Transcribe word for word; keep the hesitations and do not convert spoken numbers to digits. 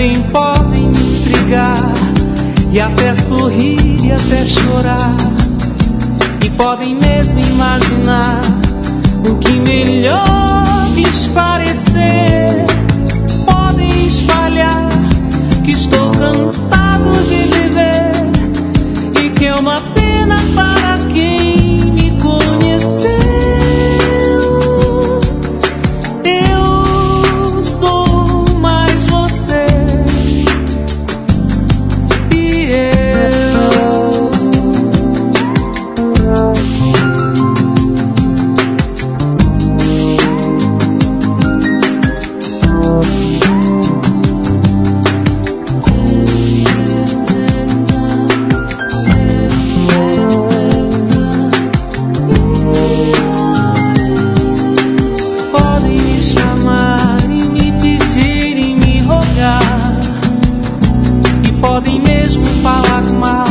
também podem me intrigar, e até sorrir e até chorar, e podem mesmo imaginar o que melhor lhes parecer. Podem espalhar que estou cansado de viver e que é uma pena para quem me conheceu. Eu sou mais você e eu. Podem me chamar e me pedir e me rogar, e podem mesmo falar mal